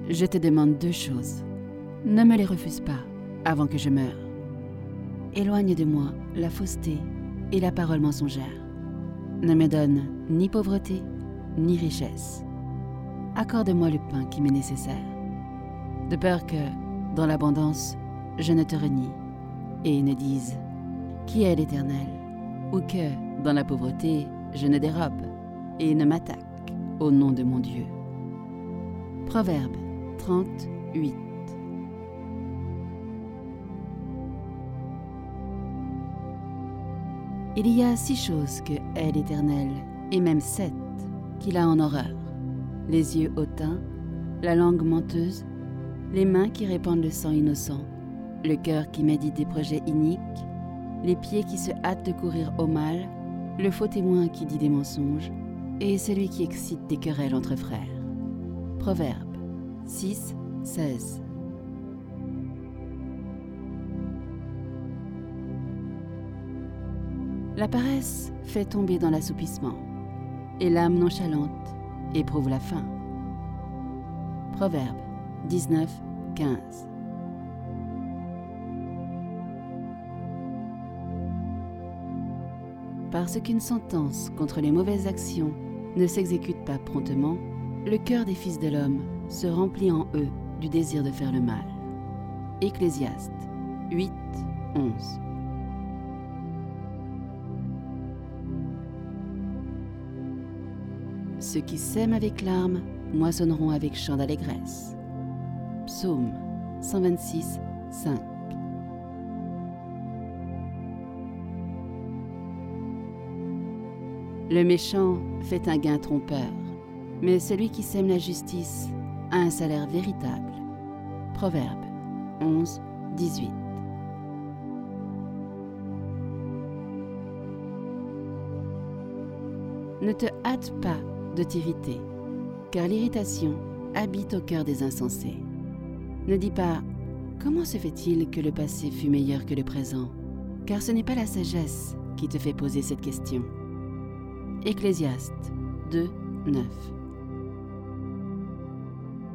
je te demande 2 choses. Ne me les refuse pas avant que je meure. Éloigne de moi la fausseté et la parole mensongère. Ne me donne ni pauvreté, ni richesse. Accorde-moi le pain qui m'est nécessaire, de peur que, dans l'abondance, je ne te renie et ne dise « Qui est l'Éternel ?» ou que, dans la pauvreté, je ne dérobe et ne m'attaque au nom de mon Dieu. Proverbe 38. Il y a 6 choses que hait l'Éternel, et même 7 qu'il a en horreur. Les yeux hautains, la langue menteuse, les mains qui répandent le sang innocent, le cœur qui médite des projets iniques, les pieds qui se hâtent de courir au mal, le faux témoin qui dit des mensonges, et celui qui excite des querelles entre frères. Proverbe 6, 16. La paresse fait tomber dans l'assoupissement, et l'âme nonchalante éprouve la faim. Proverbe 19, 15. Parce qu'une sentence contre les mauvaises actions ne s'exécute pas promptement, le cœur des fils de l'homme se remplit en eux du désir de faire le mal. Ecclésiaste 8, 11. Ceux qui sèment avec larmes moissonneront avec chant d'allégresse. Psaume 126, 5. Le méchant fait un gain trompeur, mais celui qui sème la justice a un salaire véritable. Proverbe 11, 18. Ne te hâte pas de t'irriter, car l'irritation habite au cœur des insensés. Ne dis pas « Comment se fait-il que le passé fut meilleur que le présent ?» car ce n'est pas la sagesse qui te fait poser cette question. Ecclésiaste 2, 9.